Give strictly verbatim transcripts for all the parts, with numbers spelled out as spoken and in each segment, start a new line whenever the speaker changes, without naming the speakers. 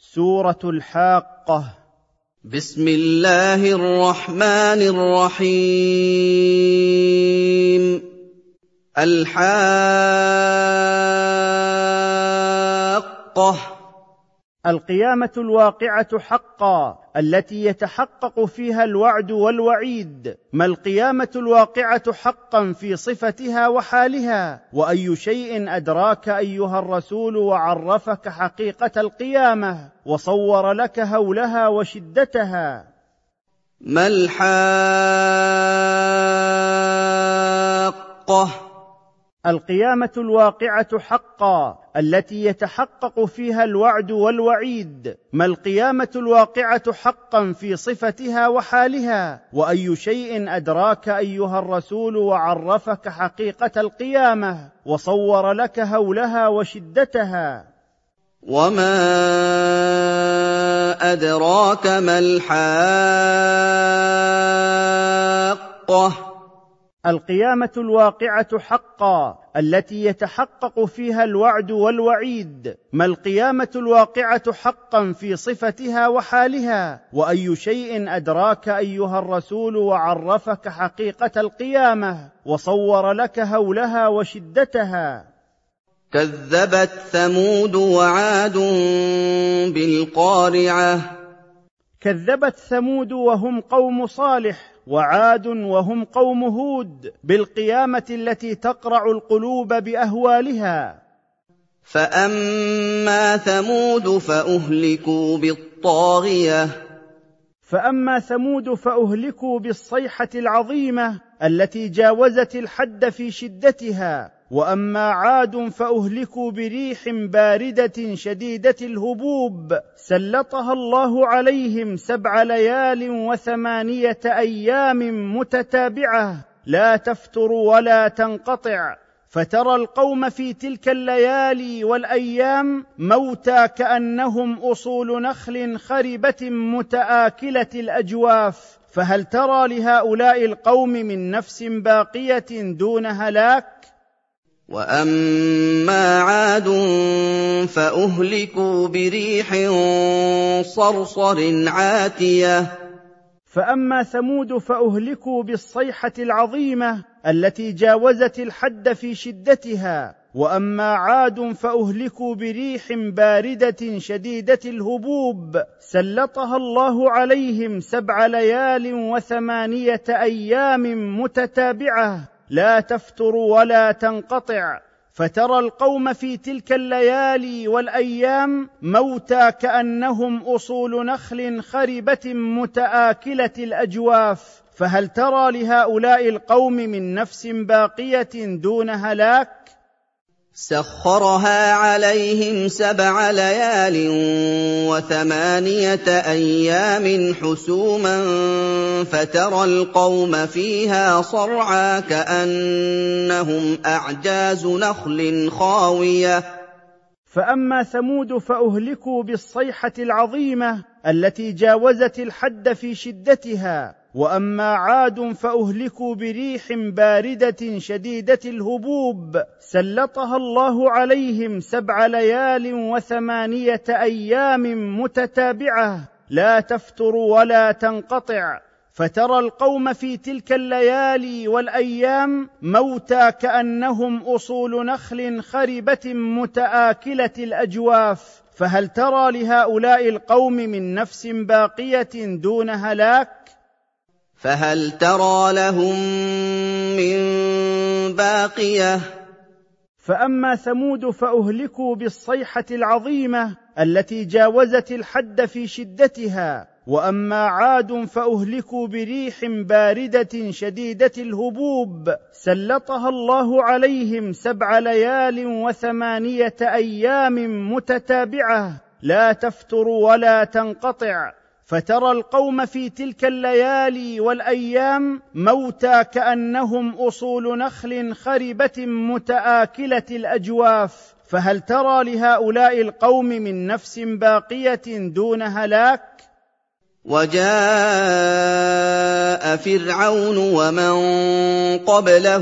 سورة الحاقة.
بسم الله الرحمن الرحيم. الحاقة.
القيامة الواقعة حقا التي يتحقق فيها الوعد والوعيد. ما القيامة الواقعة حقا في صفتها وحالها؟ وأي شيء أدراك أيها الرسول وعرفك حقيقة القيامة وصور لك هولها وشدتها؟
ما الحاقة؟
القيامة الواقعة حقا التي يتحقق فيها الوعد والوعيد. ما القيامة الواقعة حقا في صفتها وحالها؟ وأي شيء أدراك أيها الرسول وعرفك حقيقة القيامة وصور لك هولها وشدتها؟
وما أدراك ما الحاقة؟
القيامة الواقعة حقا التي يتحقق فيها الوعد والوعيد. ما القيامة الواقعة حقا في صفتها وحالها؟ وأي شيء أدراك أيها الرسول وعرفك حقيقة القيامة وصور لك هولها وشدتها؟
كذبت ثمود وعاد بالقارعة.
كذبت ثمود وهم قوم صالح، وعاد وهم قوم هود بالقيامة التي تقرع القلوب بأهوالها.
فأما ثمود فأهلكوا بالطاغية.
فأما ثمود فأهلكوا بالصيحة العظيمة التي جاوزت الحد في شدتها. وأما عاد فأهلكوا بريح باردة شديدة الهبوب سلطها الله عليهم سبع ليال وثمانية أيام متتابعة لا تفتر ولا تنقطع، فترى القوم في تلك الليالي والأيام موتى كأنهم أصول نخل خربة متآكلة الأجواف، فهل ترى لهؤلاء القوم من نفس باقية دون هلاك؟
وأما عاد فأهلكوا بريح صرصر عاتية.
فأما ثمود فأهلكوا بالصيحة العظيمة التي جاوزت الحد في شدتها. وأما عاد فأهلكوا بريح باردة شديدة الهبوب سلطها الله عليهم سبع ليال وثمانية أيام متتابعة لا تفتر ولا تنقطع، فترى القوم في تلك الليالي والأيام موتى كأنهم أصول نخل خربة متآكلة الأجواف، فهل ترى لهؤلاء القوم من نفس باقية دون هلاك؟
سخرها عليهم سبع ليال وثمانية أيام حسوما فترى القوم فيها صرعى كأنهم أعجاز نخل خاوية.
فأما ثمود فأهلكوا بالصيحة العظيمة التي جاوزت الحد في شدتها. وأما عاد فأهلكوا بريح باردة شديدة الهبوب سلطها الله عليهم سبع ليال وثمانية أيام متتابعة لا تفتر ولا تنقطع، فترى القوم في تلك الليالي والأيام موتى كأنهم أصول نخل خربة متآكلة الأجواف، فهل ترى لهؤلاء القوم من نفس باقية دون هلاك؟
فهل ترى لهم من باقية؟
فأما ثمود فأهلكوا بالصيحة العظيمة التي جاوزت الحد في شدتها. وأما عاد فأهلكوا بريح باردة شديدة الهبوب سلطها الله عليهم سبع ليال وثمانية أيام متتابعة لا تفتر ولا تنقطع، فترى القوم في تلك الليالي والأيام موتى كأنهم أصول نخل خربة متآكلة الأجواف، فهل ترى لهؤلاء القوم من نفس باقية دون هلاك؟
وجاء فرعون ومن قبله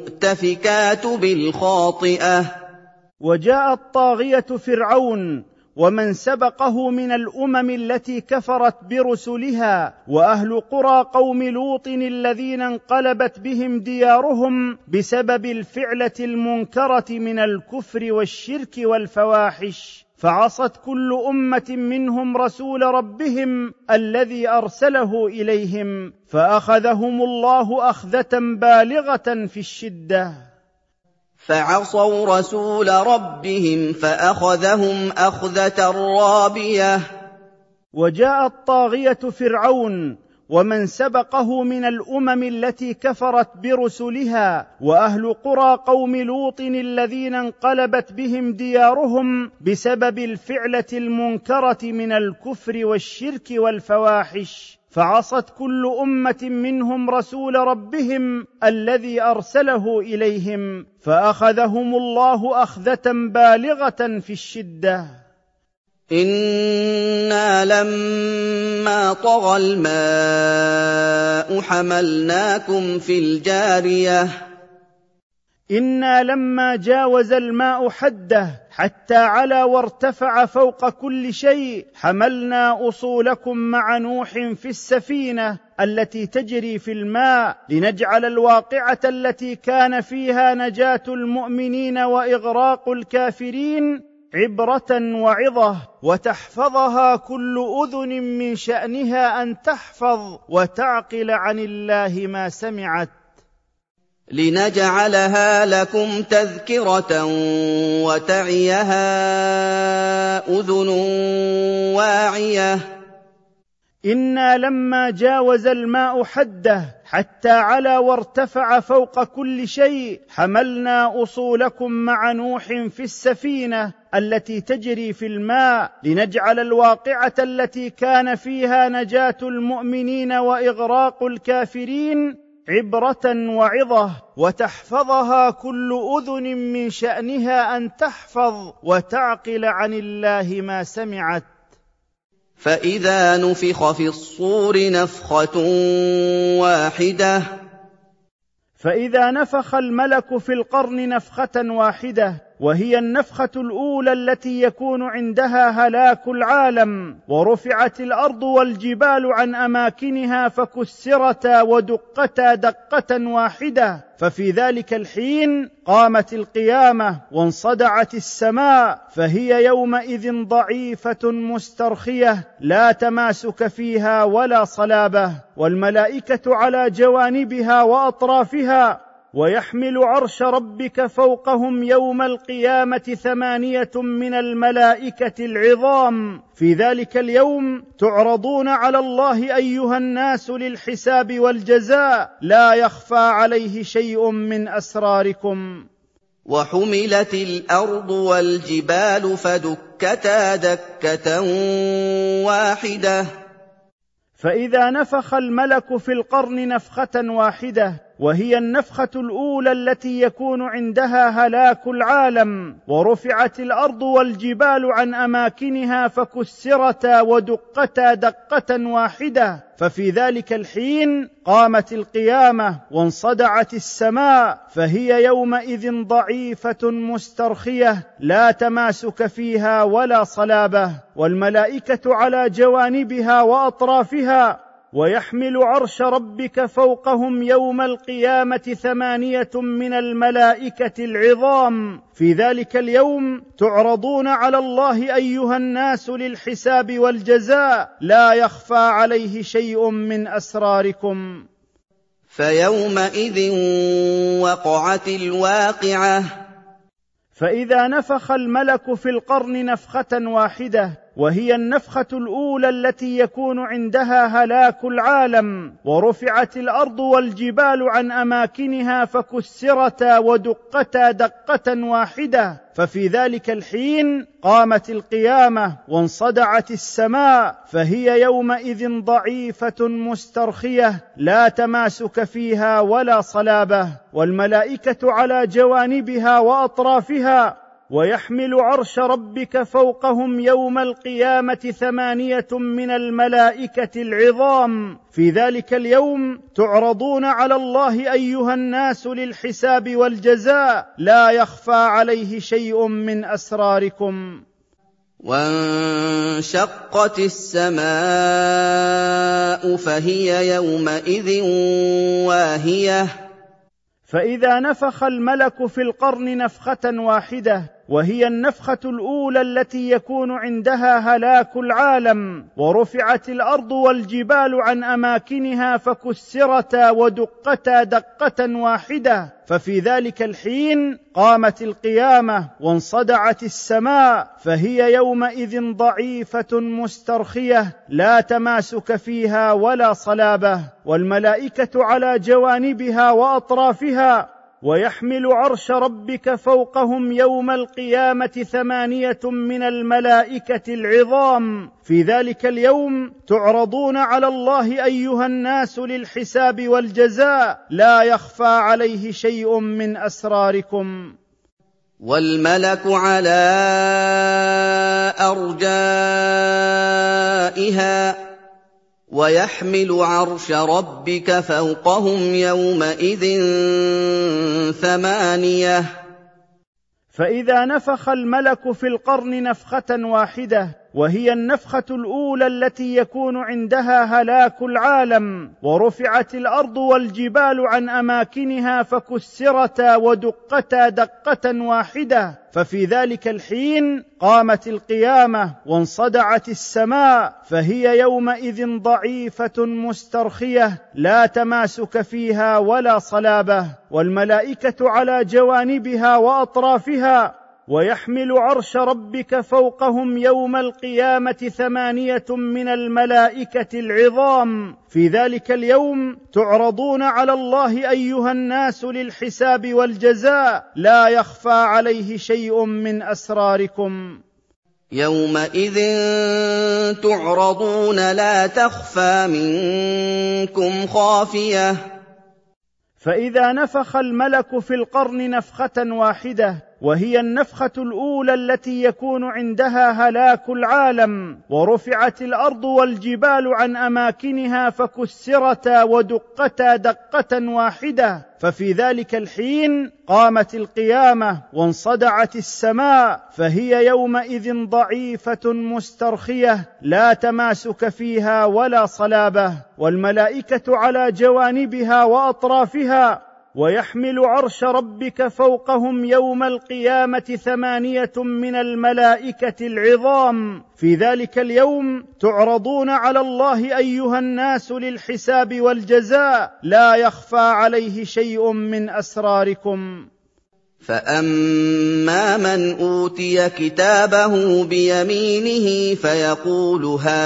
والمؤتفكات بالخاطئة.
وجاء الطاغية فرعون ومن سبقه من الأمم التي كفرت برسلها وأهل قرى قوم لوط الذين انقلبت بهم ديارهم بسبب الفعلة المنكرة من الكفر والشرك والفواحش، فعصت كل أمة منهم رسول ربهم الذي أرسله إليهم، فأخذهم الله أخذة بالغة في الشدة.
فعصوا رسول ربهم فأخذهم أخذة رابية.
وجاءت طاغية فرعون ومن سبقه من الأمم التي كفرت برسلها وأهل قرى قوم لوط الذين انقلبت بهم ديارهم بسبب الفعلة المنكرة من الكفر والشرك والفواحش، فعصت كل أمة منهم رسول ربهم الذي أرسله إليهم، فأخذهم الله أخذة بالغة في الشدة.
إنا لما طغى الماء حملناكم في الجارية.
إنا لما جاوز الماء حده حتى علا وارتفع فوق كل شيء حملنا أصولكم مع نوح في السفينة التي تجري في الماء لنجعل الواقعة التي كان فيها نجاة المؤمنين وإغراق الكافرين عبرة وعظة، وتحفظها كل أذن من شأنها أن تحفظ وتعقل عن الله ما سمعت،
لنجعلها لكم تذكرة وتعيها أذن واعية.
إنا لما جاوز الماء حده حتى علا وارتفع فوق كل شيء حملنا أصولكم مع نوح في السفينة التي تجري في الماء لنجعل الواقعة التي كان فيها نجاة المؤمنين وإغراق الكافرين عبرة وعظة، وتحفظها كل أذن من شأنها أن تحفظ وتعقل عن الله ما سمعت.
فإذا نفخ في الصور نفخة واحدة.
فإذا نفخ الملك في القرن نفخة واحدة، وهي النفخة الأولى التي يكون عندها هلاك العالم، ورفعت الأرض والجبال عن أماكنها فكسرتا ودقتا دقة واحدة، ففي ذلك الحين قامت القيامة وانصدعت السماء، فهي يومئذ ضعيفة مسترخية لا تماسك فيها ولا صلابة، والملائكة على جوانبها وأطرافها، ويحمل عرش ربك فوقهم يوم القيامة ثمانية من الملائكة العظام. في ذلك اليوم تعرضون على الله أيها الناس للحساب والجزاء، لا يخفى عليه شيء من أسراركم.
وحملت الأرض والجبال فدكتا دكة واحدة.
فإذا نفخ الملك في القرن نفخة واحدة، وهي النفخة الأولى التي يكون عندها هلاك العالم، ورفعت الأرض والجبال عن أماكنها فكسرتا ودقتا دقة واحدة، ففي ذلك الحين قامت القيامة وانصدعت السماء، فهي يومئذ ضعيفة مسترخية لا تماسك فيها ولا صلابة، والملائكة على جوانبها وأطرافها، ويحمل عرش ربك فوقهم يوم القيامة ثمانية من الملائكة العظام. في ذلك اليوم تعرضون على الله أيها الناس للحساب والجزاء، لا يخفى عليه شيء من أسراركم.
فيومئذ وقعت الواقعة.
فإذا نفخ الملك في القرن نفخة واحدة، وهي النفخة الأولى التي يكون عندها هلاك العالم، ورفعت الأرض والجبال عن أماكنها فكسرتا ودقتا دقة واحدة، ففي ذلك الحين قامت القيامة وانصدعت السماء، فهي يومئذ ضعيفة مسترخية لا تماسك فيها ولا صلابة، والملائكة على جوانبها وأطرافها، ويحمل عرش ربك فوقهم يوم القيامة ثمانية من الملائكة العظام. في ذلك اليوم تعرضون على الله أيها الناس للحساب والجزاء، لا يخفى عليه شيء من أسراركم.
وانشقت السماء فهي يومئذ واهية
فإذا نفخ الملك في القرن نفخة واحدة، وهي النفخة الأولى التي يكون عندها هلاك العالم، ورفعت الأرض والجبال عن أماكنها فكسرتا ودقتا دقة واحدة، ففي ذلك الحين قامت القيامة وانصدعت السماء، فهي يومئذ ضعيفة مسترخية لا تماسك فيها ولا صلابة، والملائكة على جوانبها وأطرافها، ويحمل عرش ربك فوقهم يوم القيامة ثمانية من الملائكة العظام. في ذلك اليوم تعرضون على الله أيها الناس للحساب والجزاء، لا يخفى عليه شيء من أسراركم.
والملك على أرجائها ويحمل عرش ربك فوقهم يومئذ ثمانية.
فإذا نفخ الملك في القرن نفخة واحدة، وهي النفخة الأولى التي يكون عندها هلاك العالم، ورفعت الأرض والجبال عن أماكنها فكسرتا ودقتا دقة واحدة، ففي ذلك الحين قامت القيامة وانصدعت السماء، فهي يومئذ ضعيفة مسترخية لا تماسك فيها ولا صلابة، والملائكة على جوانبها وأطرافها، ويحمل عرش ربك فوقهم يوم القيامة ثمانية من الملائكة العظام. في ذلك اليوم تعرضون على الله أيها الناس للحساب والجزاء، لا يخفى عليه شيء من أسراركم.
يومئذ تعرضون لا تخفى منكم خافية.
فإذا نفخ الملك في القرن نفخة واحدة، وهي النفخة الأولى التي يكون عندها هلاك العالم، ورفعت الأرض والجبال عن أماكنها فكسرتا ودقتا دقة واحدة، ففي ذلك الحين قامت القيامة وانصدعت السماء، فهي يومئذ ضعيفة مسترخية لا تماسك فيها ولا صلابة، والملائكة على جوانبها وأطرافها، ويحمل عرش ربك فوقهم يوم القيامة ثمانية من الملائكة العظام. في ذلك اليوم تعرضون على الله أيها الناس للحساب والجزاء، لا يخفى عليه شيء من أسراركم.
فأما من أوتي كتابه بيمينه فيقول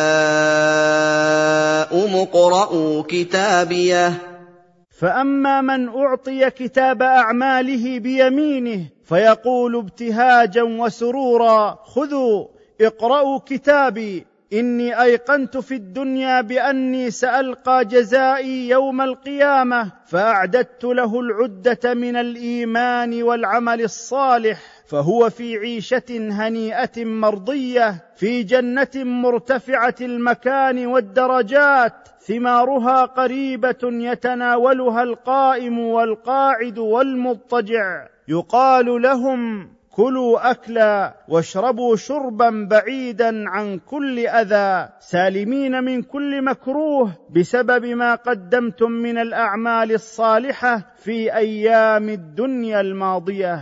هاؤم اقرءوا كتابيه.
فأما من أعطي كتاب أعماله بيمينه فيقول ابتهاجا وسرورا خذوا اقرأوا كتابي إني أيقنت في الدنيا بأني سألقى جزائي يوم القيامة، فأعددت له العدة من الإيمان والعمل الصالح، فهو في عيشة هنيئة مرضية في جنة مرتفعة المكان والدرجات، ثمارها قريبة يتناولها القائم والقاعد والمضطجع. يقال لهم كلوا أكلا واشربوا شربا بعيدا عن كل أذى، سالمين من كل مكروه بسبب ما قدمتم من الأعمال الصالحة في أيام الدنيا الماضية.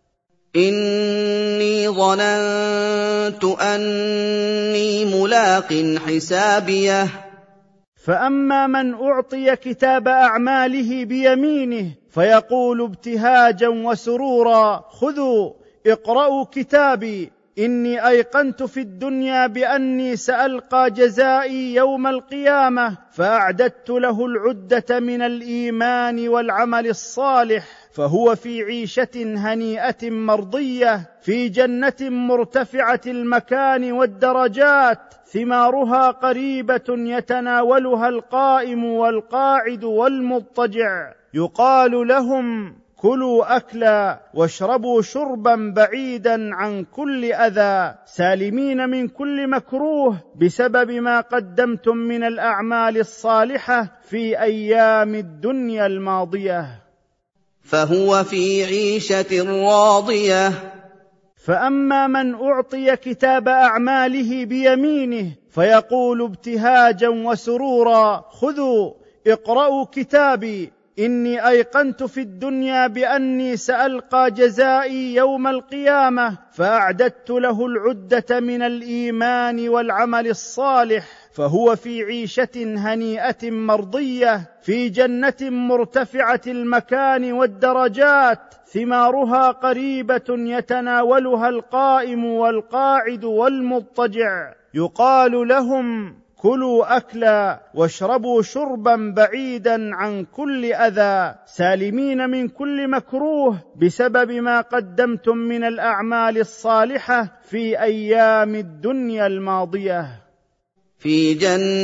إني ظننت أني ملاق حسابيه.
فأما من أعطي كتاب أعماله بيمينه فيقول ابتهاجا وسرورا خذوا اقرأوا كتابي إني أيقنت في الدنيا بأني سألقى جزائي يوم القيامة، فأعددت له العدة من الإيمان والعمل الصالح، فهو في عيشة هنيئة مرضية في جنة مرتفعة المكان والدرجات، ثمارها قريبة يتناولها القائم والقاعد والمضطجع. يقال لهم كلوا أكلا واشربوا شربا بعيدا عن كل أذى، سالمين من كل مكروه بسبب ما قدمتم من الأعمال الصالحة في أيام الدنيا الماضية.
فهو في عيشة راضية.
فأما من أعطي كتاب أعماله بيمينه فيقول ابتهاجا وسرورا: خذوا اقرأوا كتابي، إني أيقنت في الدنيا بأني سألقى جزائي يوم القيامة، فأعددت له العدة من الإيمان والعمل الصالح، فهو في عيشة هنيئة مرضية في جنة مرتفعة المكان والدرجات، ثمارها قريبة يتناولها القائم والقاعد والمضطجع. يقال لهم: كلوا أكلا واشربوا شربا بعيدا عن كل أذى، سالمين من كل مكروه بسبب ما قدمتم من الأعمال الصالحة في أيام الدنيا الماضية.
في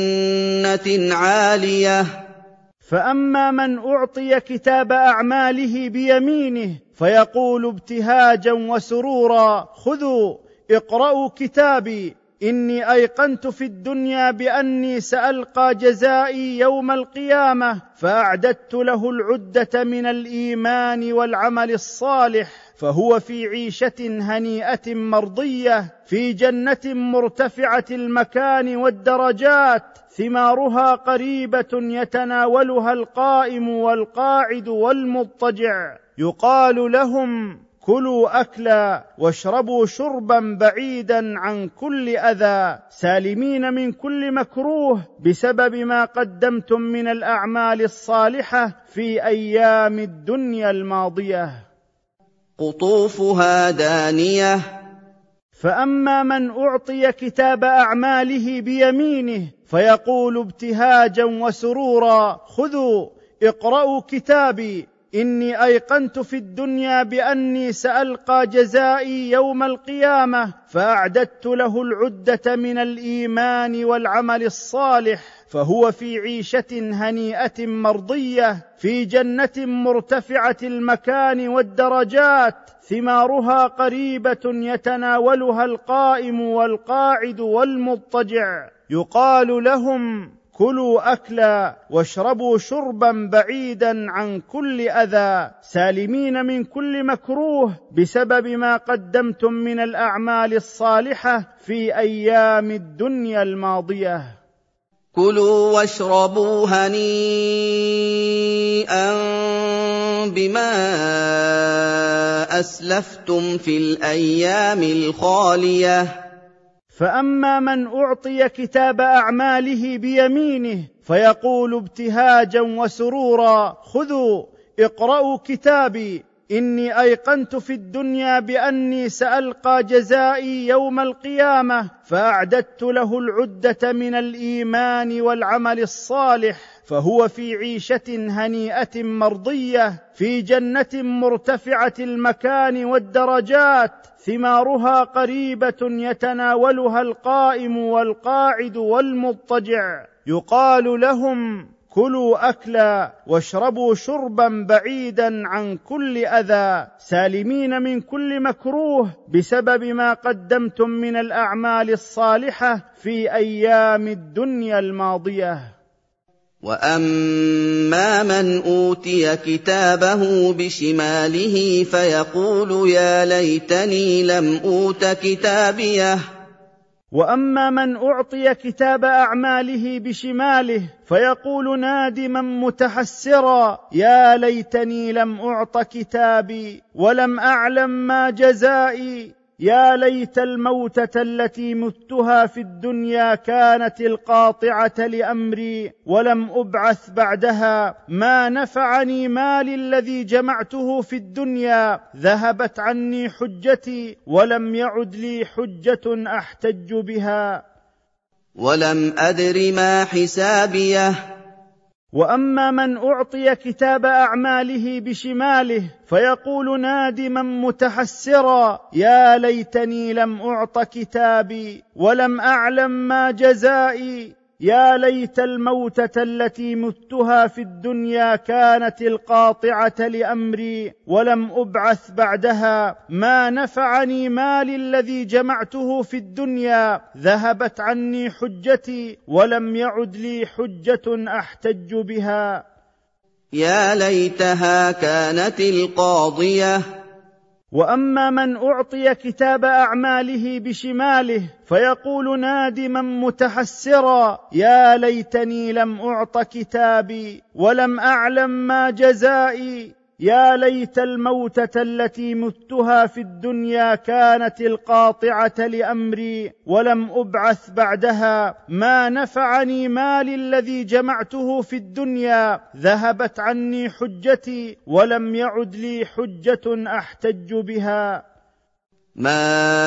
جنة عالية.
فأما من أعطي كتاب أعماله بيمينه فيقول ابتهاجا وسرورا: خذوا اقرأوا كتابي، إني أيقنت في الدنيا بأني سألقى جزائي يوم القيامة، فأعددت له العدة من الإيمان والعمل الصالح، فهو في عيشة هنيئة مرضية في جنة مرتفعة المكان والدرجات، ثمارها قريبة يتناولها القائم والقاعد والمضطجع. يقال لهم: كلوا أكلا واشربوا شربا بعيدا عن كل أذى، سالمين من كل مكروه بسبب ما قدمتم من الأعمال الصالحة في أيام الدنيا الماضية.
قطوفها دانية.
فأما من أعطي كتاب أعماله بيمينه فيقول ابتهاجا وسرورا: خذوا اقرأوا كتابي، إني أيقنت في الدنيا بأني سألقى جزائي يوم القيامة، فأعددت له العدة من الإيمان والعمل الصالح، فهو في عيشة هنيئة مرضية في جنة مرتفعة المكان والدرجات، ثمارها قريبة يتناولها القائم والقاعد والمضطجع. يقال لهم: كلوا أكلا واشربوا شربا بعيدا عن كل أذى، سالمين من كل مكروه بسبب ما قدمتم من الأعمال الصالحة في أيام الدنيا الماضية.
كلوا واشربوا هنيئا بما أسلفتم في الأيام الخالية.
فأما من أعطي كتاب أعماله بيمينه فيقول ابتهاجا وسرورا: خذوا اقرأوا كتابي، إني أيقنت في الدنيا بأني سألقى جزائي يوم القيامة، فأعددت له العدة من الإيمان والعمل الصالح، فهو في عيشة هنيئة مرضية في جنة مرتفعة المكان والدرجات، ثمارها قريبة يتناولها القائم والقاعد والمضطجع. يقال لهم: كلوا أكلا واشربوا شربا بعيدا عن كل أذى، سالمين من كل مكروه بسبب ما قدمتم من الأعمال الصالحة في أيام الدنيا الماضية.
وأما من أوتي كتابه بشماله فيقول يا ليتني لم أوت كتابيه.
وأما من أعطي كتاب أعماله بشماله فيقول نادما متحسرا: يا ليتني لم أعط كتابي ولم أعلم ما جزائي، يا ليت الموتة التي متها في الدنيا كانت القاطعة لأمري ولم أبعث بعدها، ما نفعني مالي الذي جمعته في الدنيا، ذهبت عني حجتي ولم يعد لي حجة أحتج بها.
ولم أدر ما حسابيه.
وأما من أعطي كتاب أعماله بشماله فيقول نادما متحسرا: يا ليتني لم أعط كتابي ولم أعلم ما جزائي، يا ليت الموتة التي متها في الدنيا كانت القاطعة لأمري ولم أبعث بعدها، ما نفعني مالي الذي جمعته في الدنيا، ذهبت عني حجتي ولم يعد لي حجة أحتج بها.
يا ليتها كانت القاضية.
وأما من أعطي كتاب أعماله بشماله فيقول نادما متحسرا: يا ليتني لم أعط كتابي ولم أعلم ما جزائي، يا ليت الموتة التي متها في الدنيا كانت القاطعة لأمري ولم أبعث بعدها، ما نفعني مالي الذي جمعته في الدنيا، ذهبت عني حجتي ولم يعد لي حجة أحتج بها.
ما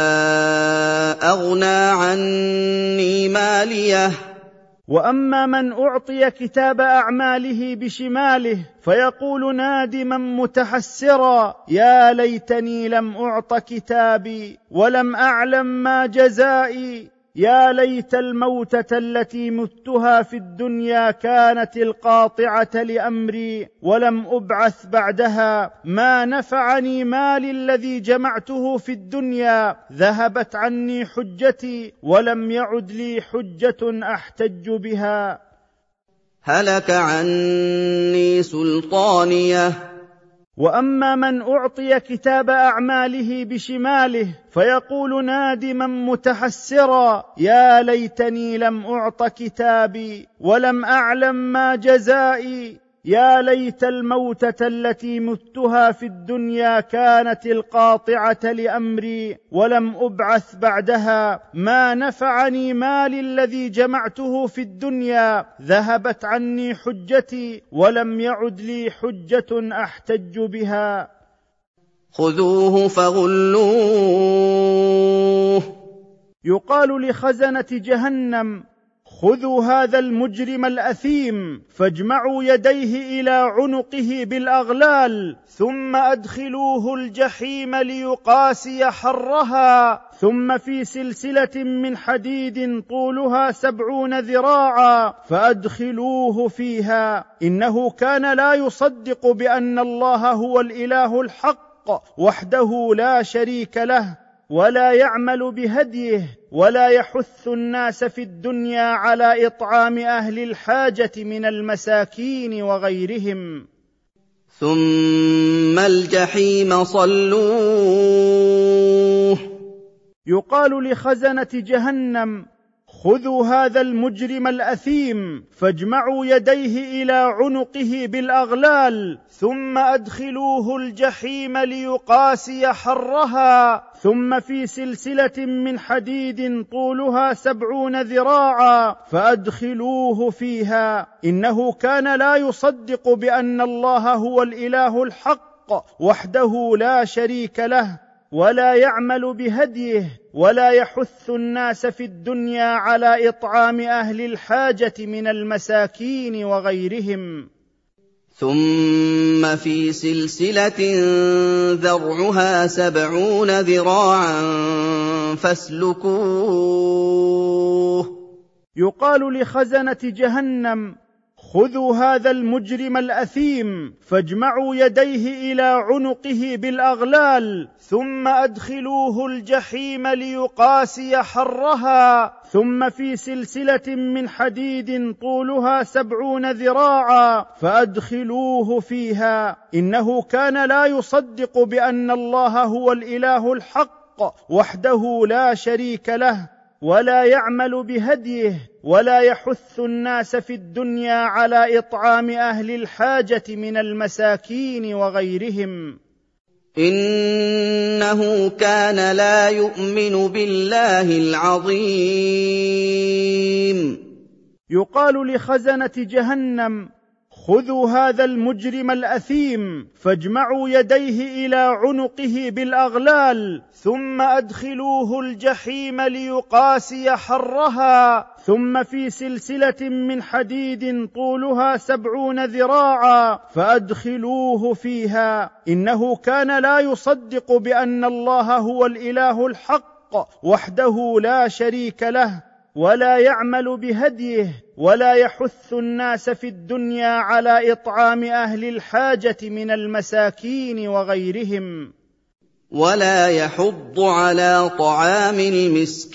أغنى عني ماليه.
وأما من أعطي كتاب أعماله بشماله فيقول نادما متحسرا: يا ليتني لم أعط كتابي ولم أعلم ما جزائي، يا ليت الموتة التي متها في الدنيا كانت القاطعة لأمري ولم أبعث بعدها، ما نفعني مالي الذي جمعته في الدنيا، ذهبت عني حجتي ولم يعد لي حجة أحتج بها.
هلك عني سلطانيه.
وأما من أعطي كتاب أعماله بشماله فيقول نادما متحسرا: يا ليتني لم أعط كتابي ولم أعلم ما جزائي، يا ليت الموتة التي متها في الدنيا كانت القاطعة لأمري ولم أبعث بعدها، ما نفعني مالي الذي جمعته في الدنيا، ذهبت عني حجتي ولم يعد لي حجة أحتج بها.
خذوه فغلوه.
يقال لخزنة جهنم: خذوا هذا المجرم الأثيم فاجمعوا يديه إلى عنقه بالأغلال، ثم أدخلوه الجحيم ليقاسي حرها، ثم في سلسلة من حديد طولها سبعون ذراعا فأدخلوه فيها، إنه كان لا يصدق بأن الله هو الإله الحق وحده لا شريك له، ولا يعمل بهديه، ولا يحث الناس في الدنيا على إطعام أهل الحاجة من المساكين وغيرهم.
ثم الجحيم صلوه.
يقال لخزنة جهنم: خذوا هذا المجرم الأثيم فاجمعوا يديه إلى عنقه بالأغلال، ثم أدخلوه الجحيم ليقاسي حرها، ثم في سلسلة من حديد طولها سبعون ذراعا فأدخلوه فيها، إنه كان لا يصدق بأن الله هو الإله الحق وحده لا شريك له، ولا يعمل بهديه، ولا يحث الناس في الدنيا على إطعام أهل الحاجة من المساكين وغيرهم.
ثم في سلسلة ذرعها سبعون ذراعا فاسلكوه.
يقال لخزنة جهنم: خذوا هذا المجرم الأثيم فاجمعوا يديه إلى عنقه بالأغلال، ثم أدخلوه الجحيم ليقاسي حرها، ثم في سلسلة من حديد طولها سبعون ذراعا فأدخلوه فيها، إنه كان لا يصدق بأن الله هو الإله الحق وحده لا شريك له، ولا يعمل بهديه، ولا يحث الناس في الدنيا على إطعام أهل الحاجة من المساكين وغيرهم.
إنه كان لا يؤمن بالله العظيم.
يقال لخزنة جهنم: خذوا هذا المجرم الأثيم فاجمعوا يديه إلى عنقه بالأغلال، ثم أدخلوه الجحيم ليقاسي حرها، ثم في سلسلة من حديد طولها سبعون ذراعا فأدخلوه فيها، إنه كان لا يصدق بأن الله هو الإله الحق وحده لا شريك له، ولا يعمل بهديه، ولا يحث الناس في الدنيا على إطعام أهل الحاجة من المساكين وغيرهم.
ولا يحض على طعام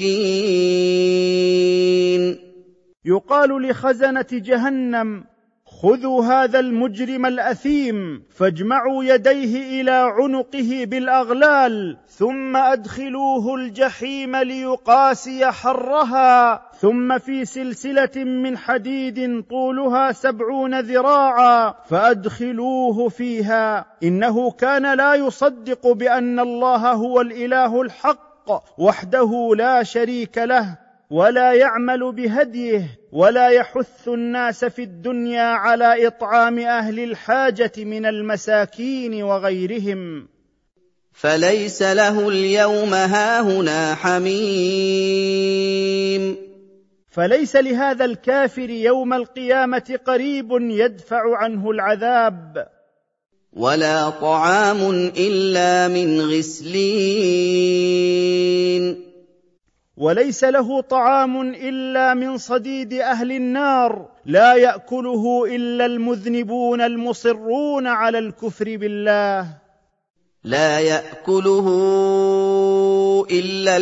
المسكين.
يقال لخزنة جهنم: خذوا هذا المجرم الأثيم فاجمعوا يديه إلى عنقه بالأغلال ثم أدخلوه الجحيم ليقاسي حرها ثم في سلسلة من حديد طولها سبعون ذراعا فأدخلوه فيها إنه كان لا يصدق بأن الله هو الإله الحق وحده لا شريك له ولا يعمل بهديه ولا يحث الناس في الدنيا على إطعام أهل الحاجة من المساكين وغيرهم.
فليس له اليوم هاهنا حميم.
فليس لهذا الكافر يوم القيامة قريب يدفع عنه العذاب.
ولا طعام إلا من غسلين.
وليس له طعام إلا من صديد أهل النار لا يأكله إلا المذنبون المصرون على الكفر بالله.
لا يأكله إلا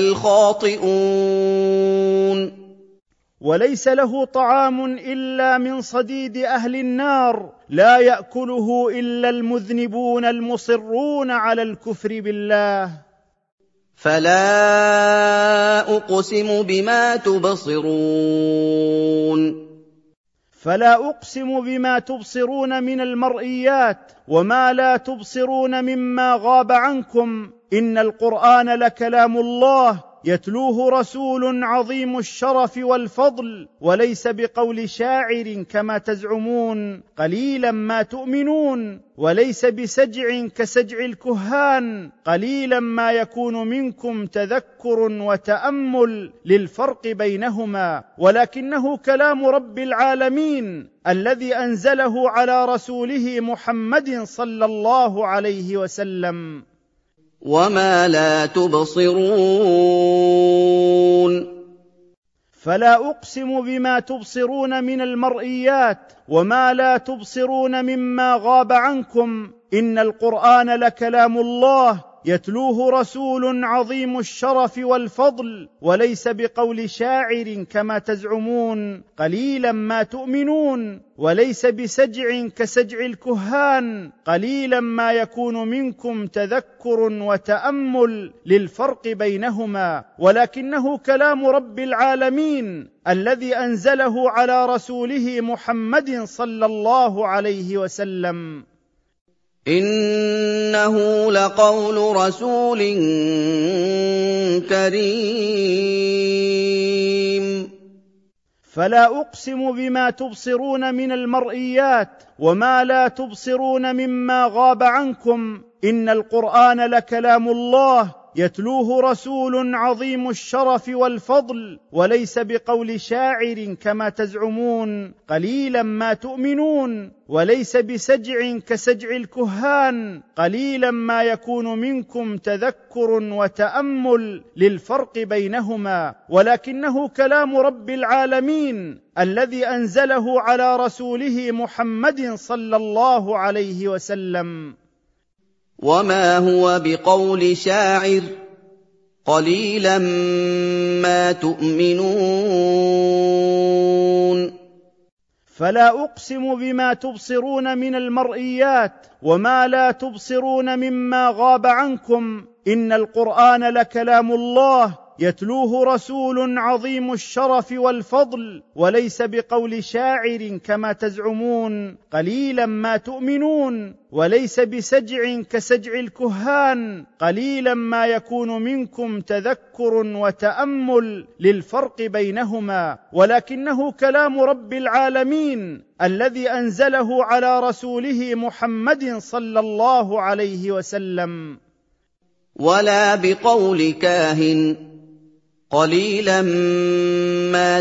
الخاطئون.
وليس له طعام إلا من صديد أهل النار لا يأكله إلا المذنبون المصرون على الكفر بالله.
فلا أقسم بما تبصرون.
فلا أقسم بما تبصرون من المرئيات وما لا تبصرون مما غاب عنكم إن القرآن لكلام الله يتلوه رسول عظيم الشرف والفضل وليس بقول شاعر كما تزعمون قليلا ما تؤمنون وليس بسجع كسجع الكهان قليلا ما يكون منكم تذكر وتأمل للفرق بينهما ولكنه كلام رب العالمين الذي أنزله على رسوله محمد صلى الله عليه وسلم.
وما لا تبصرون.
فلا أقسم بما تبصرون من المرئيات وما لا تبصرون مما غاب عنكم إن القرآن لكلام الله يتلوه رسول عظيم الشرف والفضل وليس بقول شاعر كما تزعمون قليلا ما تؤمنون وليس بسجع كسجع الكهان قليلا ما يكون منكم تذكر وتأمل للفرق بينهما ولكنه كلام رب العالمين الذي أنزله على رسوله محمد صلى الله عليه وسلم.
إنه لقول رسول كريم.
فلا أقسم بما تبصرون من المرئيات وما لا تبصرون مما غاب عنكم إن القرآن لكلام الله يتلوه رسول عظيم الشرف والفضل وليس بقول شاعر كما تزعمون قليلا ما تؤمنون وليس بسجع كسجع الكهان قليلا ما يكون منكم تذكر وتأمل للفرق بينهما ولكنه كلام رب العالمين الذي أنزله على رسوله محمد صلى الله عليه وسلم.
وما هو بقول شاعر قليلا ما تؤمنون.
فلا أقسم بما تبصرون من المرئيات وما لا تبصرون مما غاب عنكم إن القرآن لكلام الله يتلوه رسول عظيم الشرف والفضل وليس بقول شاعر كما تزعمون قليلا ما تؤمنون وليس بسجع كسجع الكهان قليلا ما يكون منكم تذكر وتأمل للفرق بينهما ولكنه كلام رب العالمين الذي أنزله على رسوله محمد صلى الله عليه وسلم.
ولا بقول كاهن قليلا ما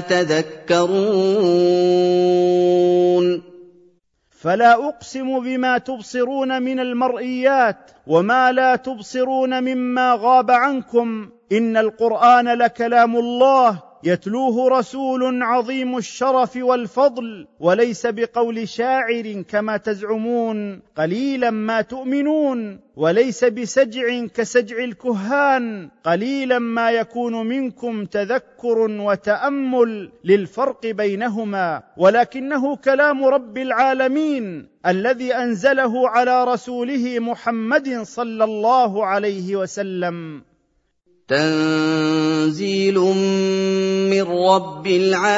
تذكرون.
فلا أقسم بما تبصرون من المرئيات وما لا تبصرون مما غاب عنكم إن القرآن لكلام الله يتلوه رسول عظيم الشرف والفضل وليس بقول شاعر كما تزعمون قليلا ما تؤمنون وليس بسجع كسجع الكهان قليلا ما يكون منكم تذكر وتأمل للفرق بينهما ولكنه كلام رب العالمين الذي أنزله على رسوله محمد صلى الله عليه وسلم.
تنزيل من رب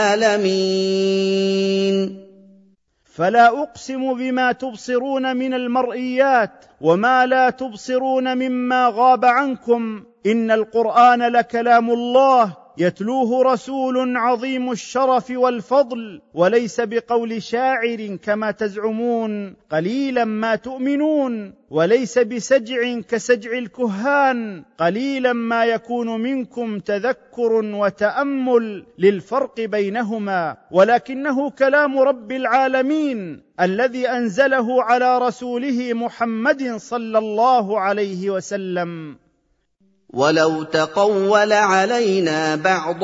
العالمين.
فلا أقسم بما تبصرون من المرئيات وما لا تبصرون مما غاب عنكم إن القرآن لكلام الله يتلوه رسول عظيم الشرف والفضل وليس بقول شاعر كما تزعمون قليلا ما تؤمنون وليس بسجع كسجع الكهان قليلا ما يكون منكم تذكر وتأمل للفرق بينهما ولكنه كلام رب العالمين الذي أنزله على رسوله محمد صلى الله عليه وسلم.
ولو تقول علينا بعض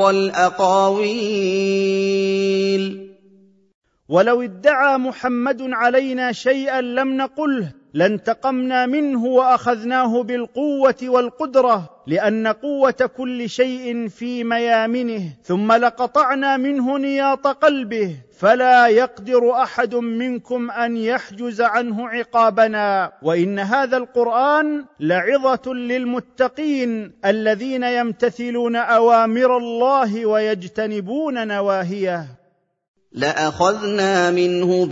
الأقاويل.
ولو ادعى محمد علينا شيئا لم نقله لانتقمنا منه وأخذناه بالقوة والقدرة لأن قوة كل شيء في ميامنه ثم لقطعنا منه نياط قلبه فلا يقدر أحد منكم أن يحجز عنه عقابنا وإن هذا القرآن لعظة للمتقين الذين يمتثلون أوامر الله ويجتنبون نواهيه.
لأخذنا منه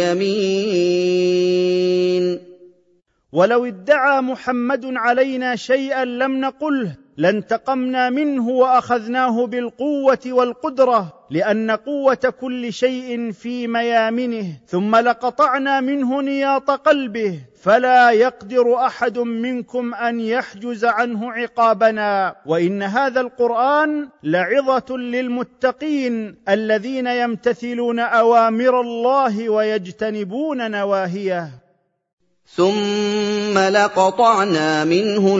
باليمين.
ولو ادعى محمد علينا شيئا لم نقله لانتقمنا منه وأخذناه بالقوة والقدرة لأن قوة كل شيء في ميامنه ثم لقطعنا منه نياط قلبه فلا يقدر أحد منكم أن يحجز عنه عقابنا وإن هذا القرآن لعظة للمتقين الذين يمتثلون أوامر الله ويجتنبون نواهيه.
ثم لقطعنا منه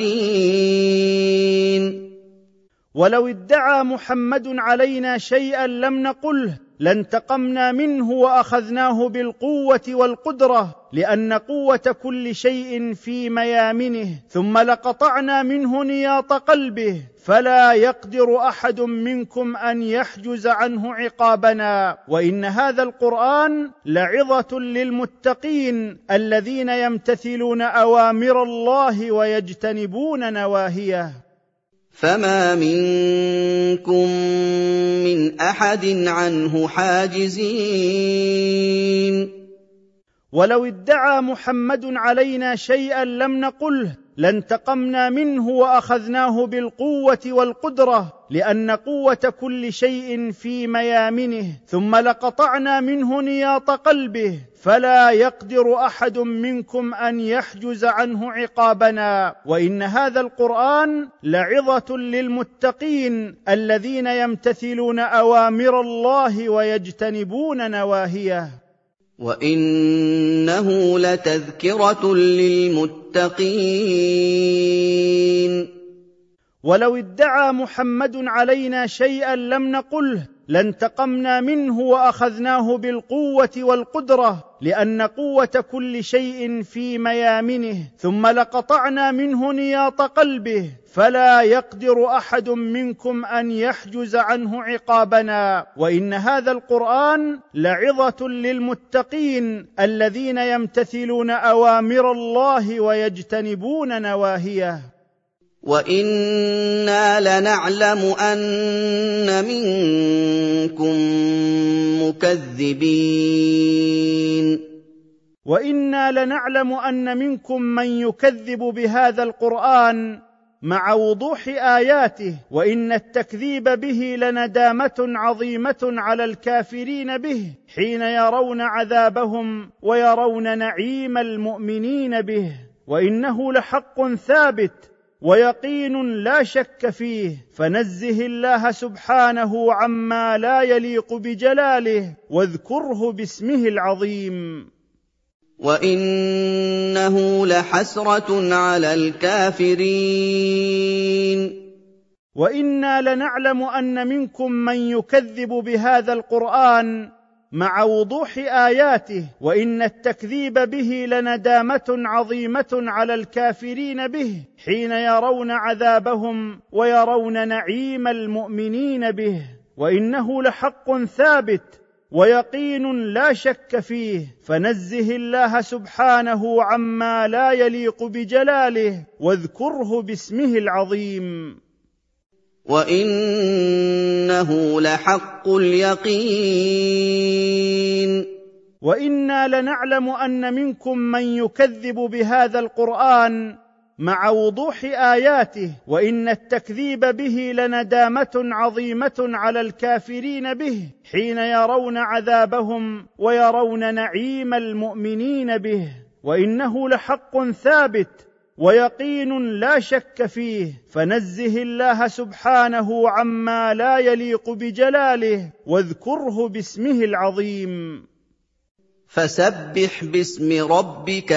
الوتين.
ولو ادعى محمد علينا شيئا لم نقله لانتقمنا منه وأخذناه بالقوة والقدرة لأن قوة كل شيء في ميامنه ثم لقطعنا منه نياط قلبه فلا يقدر أحد منكم أن يحجز عنه عقابنا وإن هذا القرآن لعظة للمتقين الذين يمتثلون أوامر الله ويجتنبون نواهيه.
فما منكم من أحد عنه حاجزين.
ولو ادعى محمد علينا شيئا لم نقله لانتقمنا منه وأخذناه بالقوة والقدرة لأن قوة كل شيء في ميامنه ثم لقطعنا منه نياط قلبه فلا يقدر أحد منكم أن يحجز عنه عقابنا وإن هذا القرآن لعظة للمتقين الذين يمتثلون أوامر الله ويجتنبون نواهيه.
وإنه لتذكرة للمتقين.
ولو ادعى محمد علينا شيئا لم نقله لانتقمنا منه وأخذناه بالقوة والقدرة لأن قوة كل شيء في ميامنه ثم لقطعنا منه نياط قلبه فلا يقدر أحد منكم أن يحجز عنه عقابنا وإن هذا القرآن لعظة للمتقين الذين يمتثلون أوامر الله ويجتنبون نواهيه.
وَإِنَّا لَنَعْلَمُ أَنَّ مِنكُم مُّكَذِّبِينَ.
وَإِنَّا لَنَعْلَمُ أَنَّ مِنكُم مَّن يُكَذِّبُ بهذا القرآن مع وضوح آياته وإن التكذيب به لندامة عظيمة على الكافرين به حين يرون عذابهم ويرون نعيم المؤمنين به وإنه لحق ثابت ويقين لا شك فيه فنزه الله سبحانه عما لا يليق بجلاله واذكره باسمه العظيم.
وإنه لحسرة على الكافرين.
وإنا لنعلم أن منكم من يكذب بهذا القرآن مع وضوح آياته، وإن التكذيب به لندامة عظيمة على الكافرين به حين يرون عذابهم ويرون نعيم المؤمنين به، وإنه لحق ثابت ويقين لا شك فيه، فنزه الله سبحانه عما لا يليق بجلاله واذكره باسمه العظيم.
وَإِنَّهُ لَحَقُّ الْيَقِينِ
وإنا لنعلم أن منكم من يكذب بهذا القرآن مع وضوح آياته، وإن التكذيب به لندامة عظيمة على الكافرين به حين يرون عذابهم ويرون نعيم المؤمنين به، وإنه لحق ثابت ويقين لا شك فيه، فنزه الله سبحانه عما لا يليق بجلاله واذكره باسمه العظيم.
فسبح باسم ربك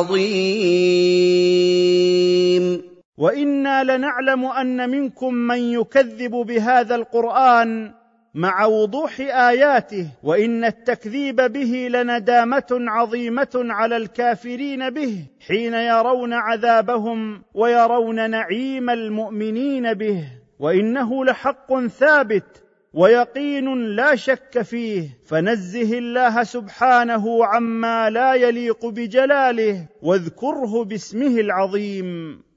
العظيم.
وإنا لنعلم أن منكم من يكذب بهذا القرآن مع وضوح آياته، وإن التكذيب به لندامة عظيمة على الكافرين به حين يرون عذابهم ويرون نعيم المؤمنين به، وإنه لحق ثابت ويقين لا شك فيه، فنزه الله سبحانه عما لا يليق بجلاله واذكره باسمه العظيم.